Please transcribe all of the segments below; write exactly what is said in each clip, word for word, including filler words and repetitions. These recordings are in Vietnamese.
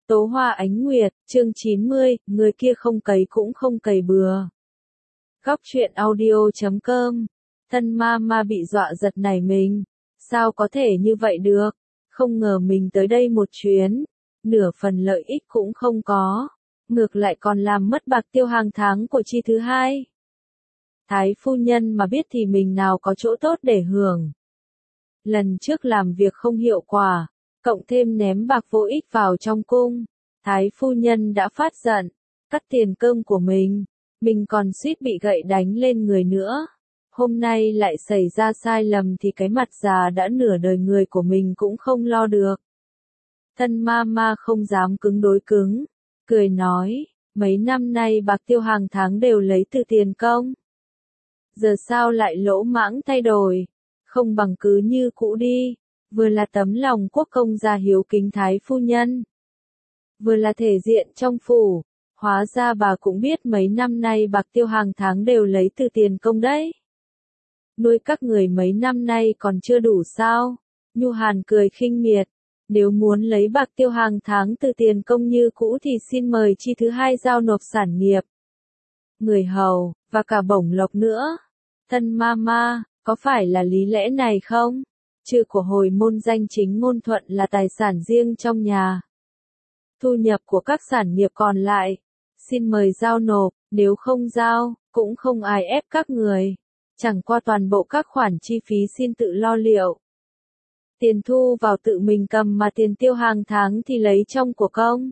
Tố Hoa Ánh Nguyệt, chương chín mươi, người kia không cấy cũng không cày bừa. Góc truyện audio chấm com. Thân ma ma bị dọa giật nảy mình. Sao có thể như vậy được? Không ngờ mình tới đây một chuyến. Nửa phần lợi ích cũng không có. Ngược lại còn làm mất bạc tiêu hàng tháng của chi thứ hai. Thái phu nhân mà biết thì mình nào có chỗ tốt để hưởng. Lần trước làm việc không hiệu quả, cộng thêm ném bạc vô ích vào trong cung, Thái phu nhân đã phát giận, cắt tiền cơm của mình, mình còn suýt bị gậy đánh lên người nữa. Hôm nay lại xảy ra sai lầm thì cái mặt già đã nửa đời người của mình cũng không lo được. Thân ma ma không dám cứng đối cứng, cười nói, mấy năm nay bạc tiêu hàng tháng đều lấy từ tiền công. Giờ sao lại lỗ mãng thay đổi, không bằng cứ như cũ đi. Vừa là tấm lòng quốc công gia hiếu kính Thái phu nhân, vừa là thể diện trong phủ, hóa ra bà cũng biết mấy năm nay bạc tiêu hàng tháng đều lấy từ tiền công đấy. Nuôi các người mấy năm nay còn chưa đủ sao? Nhu Hàn cười khinh miệt, nếu muốn lấy bạc tiêu hàng tháng từ tiền công như cũ thì xin mời chi thứ hai giao nộp sản nghiệp, người hầu, và cả bổng lộc nữa. Thân ma ma, có phải là lý lẽ này không? Chữ của hồi môn danh chính ngôn thuận là tài sản riêng trong nhà. Thu nhập của các sản nghiệp còn lại, xin mời giao nộp, nếu không giao, cũng không ai ép các người. Chẳng qua toàn bộ các khoản chi phí xin tự lo liệu. Tiền thu vào tự mình cầm mà tiền tiêu hàng tháng thì lấy trong của công.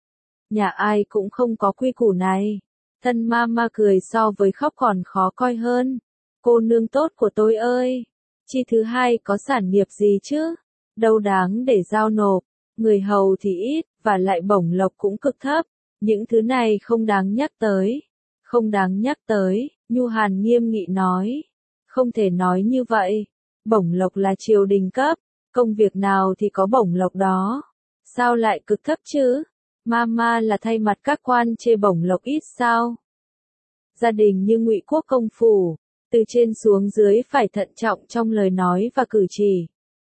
Nhà ai cũng không có quy củ này. Thân ma ma cười so với khóc còn khó coi hơn. Cô nương tốt của tôi ơi! Chi thứ hai có sản nghiệp gì chứ? Đâu đáng để giao nộp, người hầu thì ít, và lại bổng lộc cũng cực thấp. Những thứ này không đáng nhắc tới. Không đáng nhắc tới, Nhu Hàn nghiêm nghị nói. Không thể nói như vậy. Bổng lộc là triều đình cấp, công việc nào thì có bổng lộc đó. Sao lại cực thấp chứ? Mama là thay mặt các quan chê bổng lộc ít sao? Gia đình như Ngụy Quốc công phủ, từ trên xuống dưới phải thận trọng trong lời nói và cử chỉ.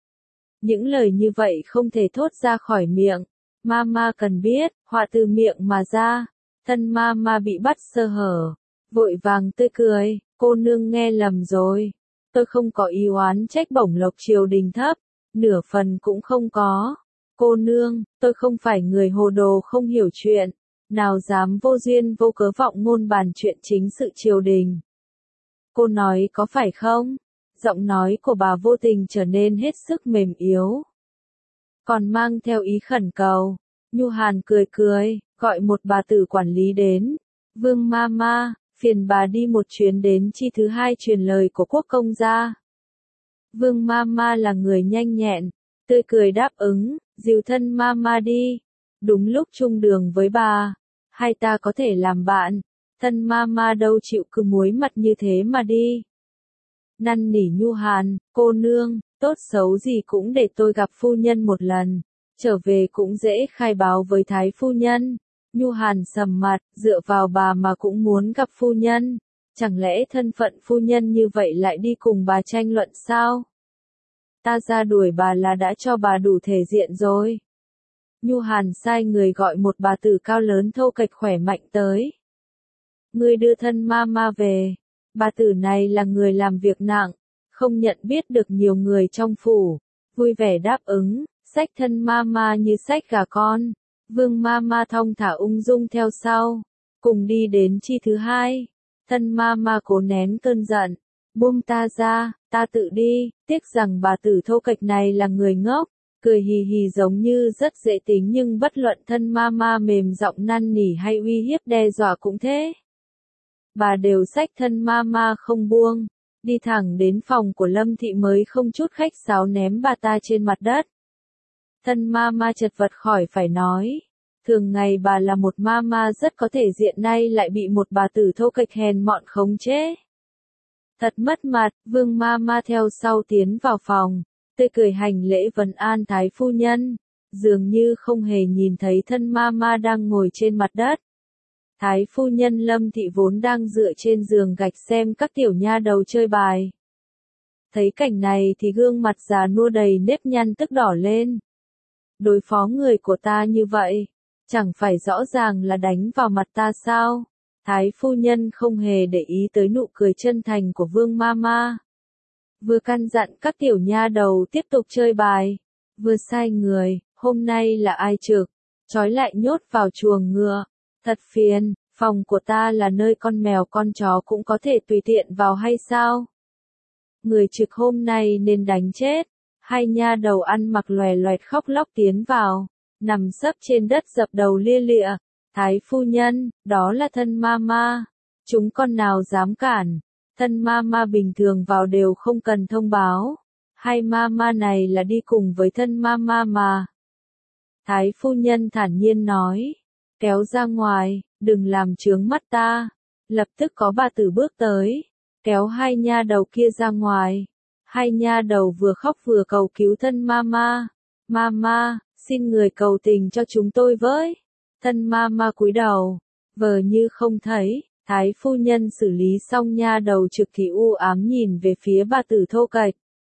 Những lời như vậy không thể thốt ra khỏi miệng. Mama cần biết, họa từ miệng mà ra. Thân Mama bị bắt sơ hở, vội vàng tươi cười, cô nương nghe lầm rồi. Tôi không có ý oán trách bổng lộc triều đình thấp, nửa phần cũng không có. Cô nương, tôi không phải người hồ đồ không hiểu chuyện, nào dám vô duyên vô cớ vọng ngôn bàn chuyện chính sự triều đình. Cô nói có phải không? Giọng nói của bà vô tình trở nên hết sức mềm yếu. Còn mang theo ý khẩn cầu. Nhu Hàn cười cười, gọi một bà tử quản lý đến. Vương Mama, phiền bà đi một chuyến đến chi thứ hai truyền lời của quốc công gia. Vương Mama là người nhanh nhẹn, tươi cười đáp ứng, dìu thân Mama đi. Đúng lúc chung đường với bà, hai ta có thể làm bạn. Thân Mama đâu chịu cứ muối mặt như thế mà đi. Năn nỉ Nhu Hàn, cô nương, tốt xấu gì cũng để tôi gặp phu nhân một lần. Trở về cũng dễ khai báo với Thái phu nhân. Nhu Hàn sầm mặt, dựa vào bà mà cũng muốn gặp phu nhân. Chẳng lẽ thân phận phu nhân như vậy lại đi cùng bà tranh luận sao? Ta ra đuổi bà là đã cho bà đủ thể diện rồi. Nhu Hàn sai người gọi một bà tử cao lớn thô kệch khỏe mạnh tới. Ngươi đưa thân Mama về. Bà tử này là người làm việc nặng, không nhận biết được nhiều người trong phủ, vui vẻ đáp ứng, xách thân Mama như xách gà con. Vương Mama thong thả ung dung theo sau, cùng đi đến chi thứ hai. Thân Mama cố nén cơn giận, buông ta ra, ta tự đi. Tiếc rằng bà tử thô kệch này là người ngốc, cười hì hì giống như rất dễ tính, nhưng bất luận thân Mama mềm giọng năn nỉ hay uy hiếp đe dọa cũng thế. Bà đều xách thân Mama không buông, đi thẳng đến phòng của Lâm Thị mới không chút khách sáo ném bà ta trên mặt đất. Thân Mama chật vật khỏi phải nói, thường ngày bà là một Mama rất có thể diện, nay lại bị một bà tử thô kệch hèn mọn khống chế. Thật mất mặt. Vương Mama theo sau tiến vào phòng, tươi cười hành lễ vấn an Thái phu nhân, dường như không hề nhìn thấy thân Mama đang ngồi trên mặt đất. Thái phu nhân Lâm Thị vốn đang dựa trên giường gạch xem các tiểu nha đầu chơi bài. Thấy cảnh này thì gương mặt già nua đầy nếp nhăn tức đỏ lên. Đối phó người của ta như vậy, Chẳng phải rõ ràng là đánh vào mặt ta sao? Thái phu nhân không hề để ý tới nụ cười chân thành của Vương Mama. Vừa căn dặn các tiểu nha đầu tiếp tục chơi bài, vừa sai người, hôm nay là ai trực, trói lại nhốt vào chuồng ngựa. Thật phiền, phòng của ta là nơi con mèo con chó cũng có thể tùy tiện vào hay sao? Người trực hôm nay nên đánh chết. Hai nha đầu ăn mặc loè loẹt khóc lóc tiến vào, nằm sấp trên đất dập đầu lia lịa. Thái phu nhân, đó là thân Mama. Chúng con nào dám cản. Thân Mama bình thường vào đều không cần thông báo. Hai Mama này là đi cùng với thân Mama mà. Thái phu nhân thản nhiên nói. Kéo ra ngoài, đừng làm chướng mắt ta. Lập tức có bà tử bước tới, kéo hai nha đầu kia ra ngoài. Hai nha đầu vừa khóc vừa cầu cứu thân Mama. Mama, xin người cầu tình cho chúng tôi với. Thân Mama cúi đầu, vờ như không thấy. Thái phu nhân xử lý xong nha đầu trực thì u ám nhìn về phía bà tử thô kệch.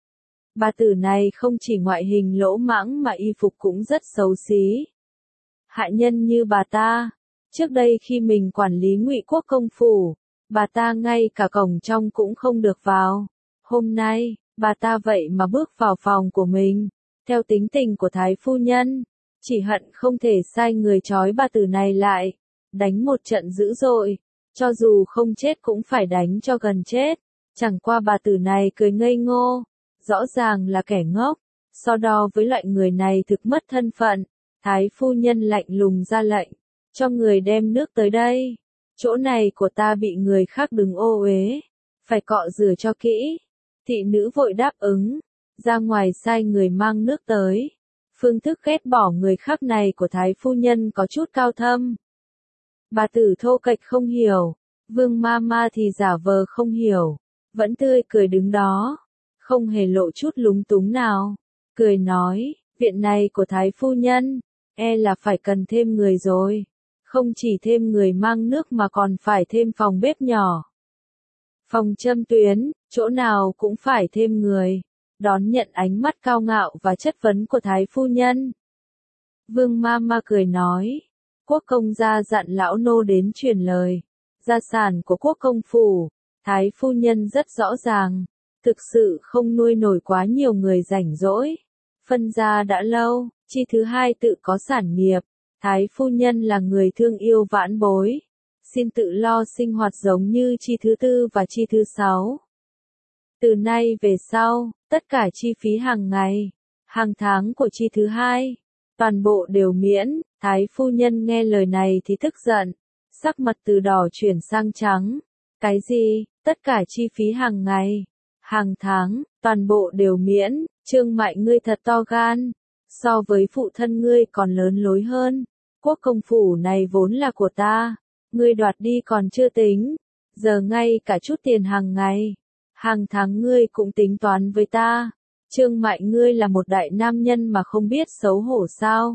Bà tử này không chỉ ngoại hình lỗ mãng mà y phục cũng rất xấu xí. Hạ nhân như bà ta, trước đây khi mình quản lý Ngụy Quốc công phủ, bà ta ngay cả cổng trong cũng không được vào. Hôm nay, bà ta vậy mà bước vào phòng của mình, theo tính tình của Thái phu nhân, chỉ hận không thể sai người trói bà tử này lại, đánh một trận dữ dội, cho dù không chết cũng phải đánh cho gần chết. Chẳng qua bà tử này cười ngây ngô, rõ ràng là kẻ ngốc, so đo với loại người này thực mất thân phận. Thái phu nhân lạnh lùng ra lệnh, cho người đem nước tới đây. Chỗ này của ta bị người khác đứng ô uế, phải cọ rửa cho kỹ. Thị nữ vội đáp ứng, ra ngoài sai người mang nước tới. Phương thức ghét bỏ người khác này của Thái phu nhân có chút cao thâm. Bà tử thô kệch không hiểu, Vương Mama thì giả vờ không hiểu, vẫn tươi cười đứng đó, không hề lộ chút lúng túng nào. Cười nói, viện này của Thái phu nhân, e là phải cần thêm người rồi. Không chỉ thêm người mang nước mà còn phải thêm phòng bếp nhỏ. Phòng châm tuyến, chỗ nào cũng phải thêm người. Đón nhận ánh mắt cao ngạo và chất vấn của Thái phu nhân. Vương Mama cười nói, quốc công gia dặn lão nô đến truyền lời. Gia sản của quốc công phủ, Thái phu nhân rất rõ ràng, thực sự không nuôi nổi quá nhiều người rảnh rỗi. Phân gia đã lâu, chi thứ hai tự có sản nghiệp. Thái phu nhân là người thương yêu vãn bối, xin tự lo sinh hoạt giống như chi thứ tư và chi thứ sáu. Từ nay về sau, tất cả chi phí hàng ngày, hàng tháng của chi thứ hai, toàn bộ đều miễn. Thái phu nhân nghe lời này thì tức giận, sắc mặt từ đỏ chuyển sang trắng. Cái gì, tất cả chi phí hàng ngày, hàng tháng, toàn bộ đều miễn? Trương Mại ngươi thật to gan, so với phụ thân ngươi còn lớn lối hơn. Quốc công phủ này vốn là của ta, ngươi đoạt đi còn chưa tính, giờ ngay cả chút tiền hàng ngày, hàng tháng ngươi cũng tính toán với ta. Trương Mại ngươi là một đại nam nhân mà không biết xấu hổ sao?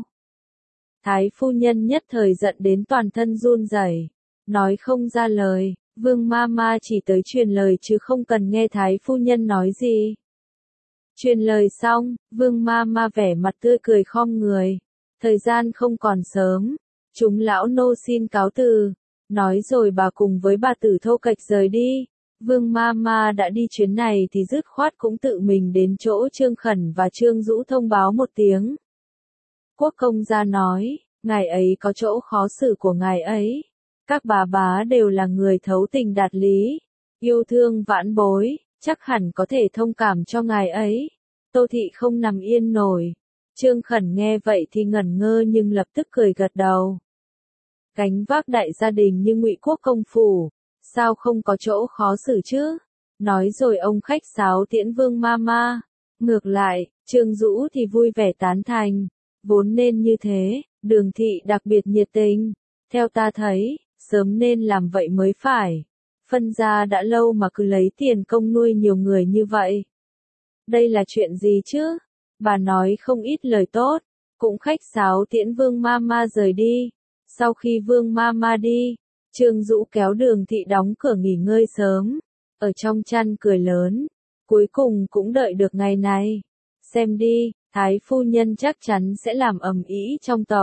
Thái phu nhân nhất thời giận đến toàn thân run rẩy, nói không ra lời. Vương Mama chỉ tới truyền lời chứ không cần nghe Thái phu nhân nói gì. Truyền lời xong, Vương Mama vẻ mặt tươi cười khom người. Thời gian không còn sớm, chúng lão nô xin cáo từ. Nói rồi bà cùng với bà tử thô kệch rời đi. Vương Mama đã đi chuyến này thì dứt khoát cũng tự mình đến chỗ Trương Khẩn và Trương Dũ thông báo một tiếng. Quốc công gia nói, ngài ấy có chỗ khó xử của ngài ấy. Các bà bá đều là người thấu tình đạt lý, yêu thương vãn bối, chắc hẳn có thể thông cảm cho ngài ấy. Tô thị không nằm yên nổi. Trương Khẩn nghe vậy thì ngẩn ngơ nhưng lập tức cười gật đầu. Gánh vác đại gia đình như Ngụy Quốc công phủ, sao không có chỗ khó xử chứ? Nói rồi ông khách sáo tiễn Vương Mama. Ngược lại, Trương Dũ thì vui vẻ tán thành. Vốn nên như thế, Đường thị đặc biệt nhiệt tình. Theo ta thấy, sớm nên làm vậy mới phải. Phân gia đã lâu mà cứ lấy tiền công nuôi nhiều người như vậy. Đây là chuyện gì chứ? Bà nói không ít lời tốt, cũng khách sáo tiễn Vương Mama rời đi. Sau khi Vương Mama đi, Trương Dũ kéo Đường thị đóng cửa nghỉ ngơi sớm, ở trong chăn cười lớn. Cuối cùng cũng đợi được ngày này. Xem đi, Thái phu nhân chắc chắn sẽ làm ầm ĩ trong tộc.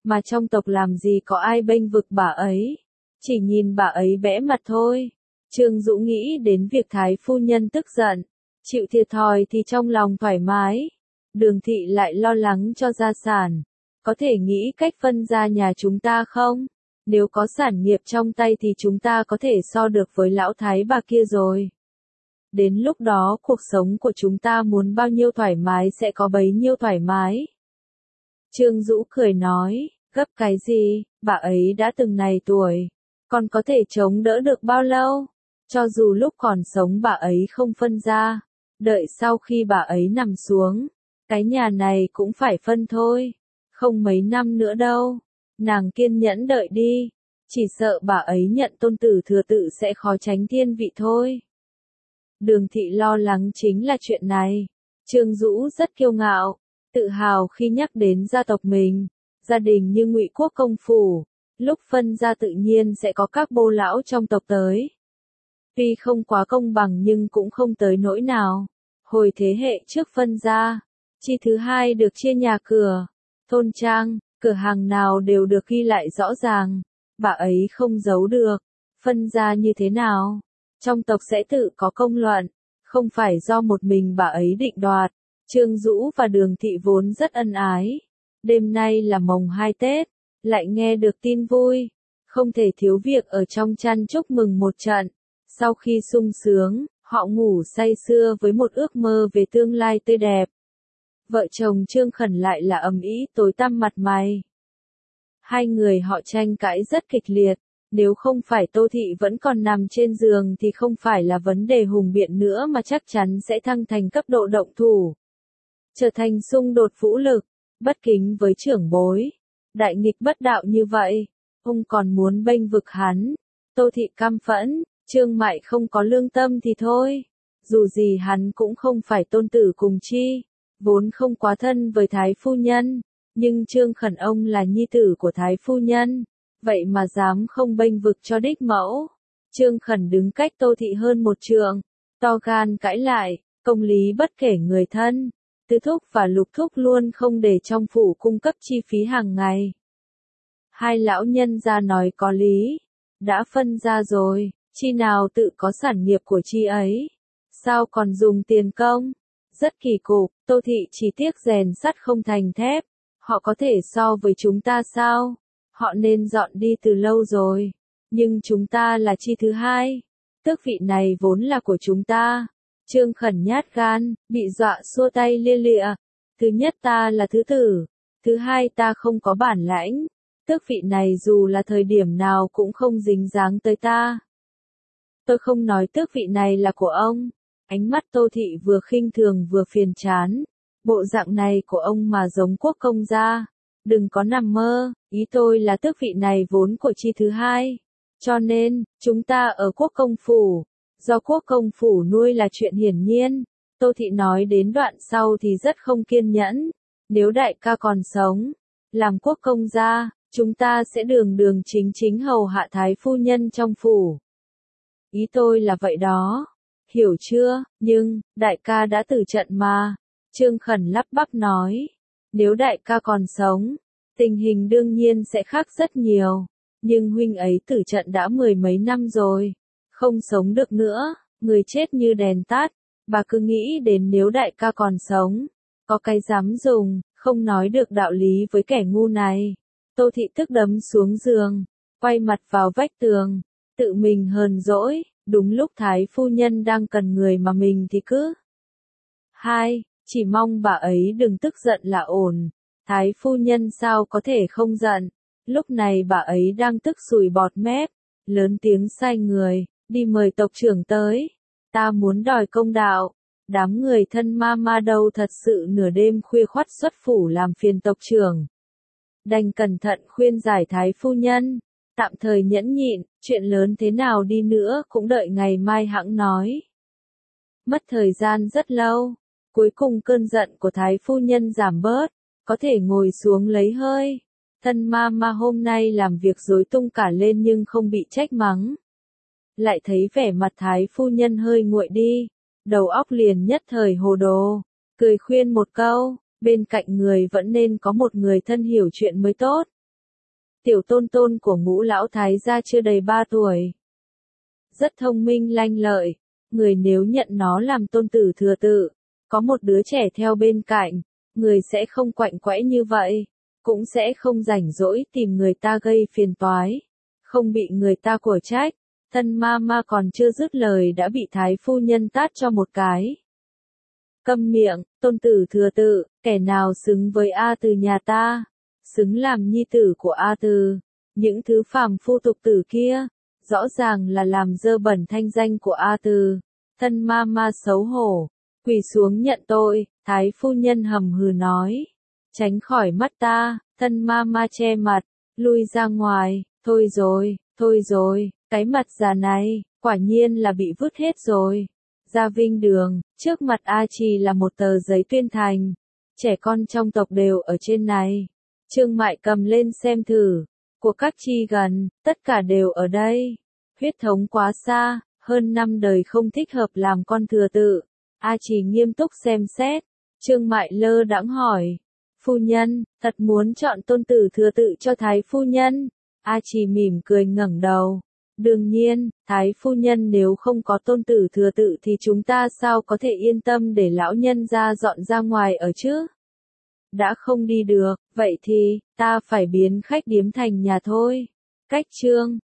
mà trong tộc làm gì có ai bênh vực bà ấy, chỉ nhìn bà ấy bẽ mặt thôi. Trương Dũ nghĩ đến việc thái phu nhân tức giận, chịu thiệt thòi thì trong lòng thoải mái. Đường thị lại lo lắng cho gia sản, có thể nghĩ cách phân ra nhà chúng ta không? Nếu có sản nghiệp trong tay thì chúng ta có thể so được với lão thái bà kia rồi. Đến lúc đó cuộc sống của chúng ta muốn bao nhiêu thoải mái sẽ có bấy nhiêu thoải mái. Trương Dũ cười nói, gấp cái gì, bà ấy đã từng này tuổi, còn có thể chống đỡ được bao lâu? Cho dù lúc còn sống bà ấy không phân ra, đợi sau khi bà ấy nằm xuống, cái nhà này cũng phải phân thôi, không mấy năm nữa đâu. Nàng kiên nhẫn đợi đi, chỉ sợ bà ấy nhận tôn tử thừa tự sẽ khó tránh thiên vị thôi. Đường thị lo lắng chính là chuyện này. Trương Dũ rất kiêu ngạo, tự hào khi nhắc đến gia tộc mình, gia đình như Ngụy Quốc công phủ, lúc phân ra tự nhiên sẽ có các bô lão trong tộc tới. Tuy không quá công bằng nhưng cũng không tới nỗi nào. Hồi thế hệ trước phân ra, chi thứ hai được chia nhà cửa, thôn trang, cửa hàng nào đều được ghi lại rõ ràng, bà ấy không giấu được, phân ra như thế nào, trong tộc sẽ tự có công luận, không phải do một mình bà ấy định đoạt. Trương Dũ và Đường thị vốn rất ân ái, đêm nay là mồng hai Tết, lại nghe được tin vui, không thể thiếu việc ở trong chăn chúc mừng một trận. Sau khi sung sướng, họ ngủ say sưa với một ước mơ về tương lai tươi đẹp. Vợ chồng Trương Khẩn lại là ầm ĩ tối tăm mặt mày. Hai người họ tranh cãi rất kịch liệt, nếu không phải Tô Thị vẫn còn nằm trên giường thì không phải là vấn đề hùng biện nữa mà chắc chắn sẽ thăng thành cấp độ động thủ. Trở thành xung đột vũ lực, bất kính với trưởng bối, đại nghịch bất đạo như vậy, ông còn muốn bênh vực hắn. Tô Thị căm phẫn, Trương Mại không có lương tâm thì thôi, dù gì hắn cũng không phải tôn tử cùng chi, vốn không quá thân với Thái phu nhân, nhưng Trương Khẩn ông là nhi tử của Thái phu nhân, vậy mà dám không bênh vực cho đích mẫu. Trương Khẩn đứng cách Tô Thị hơn một trượng, to gan cãi lại, công lý bất kể người thân, Tứ Thúc và Lục Thúc luôn không để trong phủ cung cấp chi phí hàng ngày. Hai lão nhân ra nói có lý, đã phân ra rồi, chi nào tự có sản nghiệp của chi ấy, sao còn dùng tiền công? Rất kỳ cục, Tô Thị chỉ tiếc rèn sắt không thành thép, họ có thể so với chúng ta sao? Họ nên dọn đi từ lâu rồi, nhưng chúng ta là chi thứ hai, tước vị này vốn là của chúng ta. Trương Khẩn nhát gan, bị dọa xua tay lia lịa. Thứ nhất ta là thứ tử, thứ hai ta không có bản lãnh, tước vị này dù là thời điểm nào cũng không dính dáng tới ta. Tôi không nói tước vị này là của ông. Ánh mắt Tô Thị vừa khinh thường vừa phiền chán. Bộ dạng này của ông mà giống quốc công gia. Đừng có nằm mơ, ý tôi là tước vị này vốn của chi thứ hai. Cho nên, chúng ta ở quốc công phủ. Do quốc công phủ nuôi là chuyện hiển nhiên. Tô Thị nói đến đoạn sau thì rất không kiên nhẫn. Nếu đại ca còn sống, làm quốc công gia, chúng ta sẽ đường đường chính chính hầu hạ thái phu nhân trong phủ. Ý tôi là vậy đó. Hiểu chưa, nhưng, đại ca đã tử trận mà. Trương Khẩn lắp bắp nói. Nếu đại ca còn sống, tình hình đương nhiên sẽ khác rất nhiều. Nhưng huynh ấy tử trận đã mười mấy năm rồi. Không sống được nữa, người chết như đèn tắt. Bà cứ nghĩ đến nếu đại ca còn sống, có cái dám dùng, không nói được đạo lý với kẻ ngu này. Tô Thị tức đấm xuống giường, quay mặt vào vách tường, tự mình hờn dỗi, đúng lúc Thái phu nhân đang cần người mà mình thì cứ. Hai, chỉ mong bà ấy đừng tức giận là ổn. Thái phu nhân sao có thể không giận, lúc này bà ấy đang tức sùi bọt mép, lớn tiếng sai người, đi mời tộc trưởng tới. Ta muốn đòi công đạo. Đám người thân ma ma đâu thật sự nửa đêm khuya khoắt xuất phủ làm phiền tộc trưởng. Đành cẩn thận khuyên giải Thái phu nhân, tạm thời nhẫn nhịn, chuyện lớn thế nào đi nữa cũng đợi ngày mai hẵng nói. Mất thời gian rất lâu, cuối cùng cơn giận của Thái phu nhân giảm bớt, có thể ngồi xuống lấy hơi. Thân ma ma hôm nay làm việc rối tung cả lên nhưng không bị trách mắng. Lại thấy vẻ mặt Thái phu nhân hơi nguội đi, đầu óc liền nhất thời hồ đồ, cười khuyên một câu, bên cạnh người vẫn nên có một người thân hiểu chuyện mới tốt. tiểu tôn tôn của Ngũ lão thái gia chưa đầy ba tuổi. Rất thông minh lanh lợi, người nếu nhận nó làm tôn tử thừa tự, có một đứa trẻ theo bên cạnh, người sẽ không quạnh quẽ như vậy, cũng sẽ không rảnh rỗi tìm người ta gây phiền toái, không bị người ta của trách. Thân ma ma còn chưa dứt lời đã bị thái phu nhân tát cho một cái. Câm miệng, tôn tử thừa tự, kẻ nào xứng với A Từ nhà ta, xứng làm nhi tử của A Từ, những thứ phàm phu tục tử kia, rõ ràng là làm dơ bẩn thanh danh của A Từ. Thân ma ma xấu hổ, quỳ xuống nhận tội, thái phu nhân hầm hừ nói. Tránh khỏi mắt ta, thân ma ma che mặt, lui ra ngoài, thôi rồi, thôi rồi, cái mặt già này, quả nhiên là bị vứt hết rồi. Ra Vinh Đường, trước mặt A Trì là một tờ giấy tuyên thành. Trẻ con trong tộc đều ở trên này. Trương Mại cầm lên xem thử. Của các chi gần, tất cả đều ở đây. Huyết thống quá xa, hơn năm đời không thích hợp làm con thừa tự. A Trì nghiêm túc xem xét. Trương Mại lơ đãng hỏi. Phu nhân, thật muốn chọn tôn tử thừa tự cho thái phu nhân. A Trì mỉm cười ngẩng đầu. Đương nhiên, thái phu nhân nếu không có tôn tử thừa tự thì chúng ta sao có thể yên tâm để lão nhân ra dọn ra ngoài ở chứ? Đã không đi được, vậy thì, ta phải biến khách điếm thành nhà thôi. Cách chương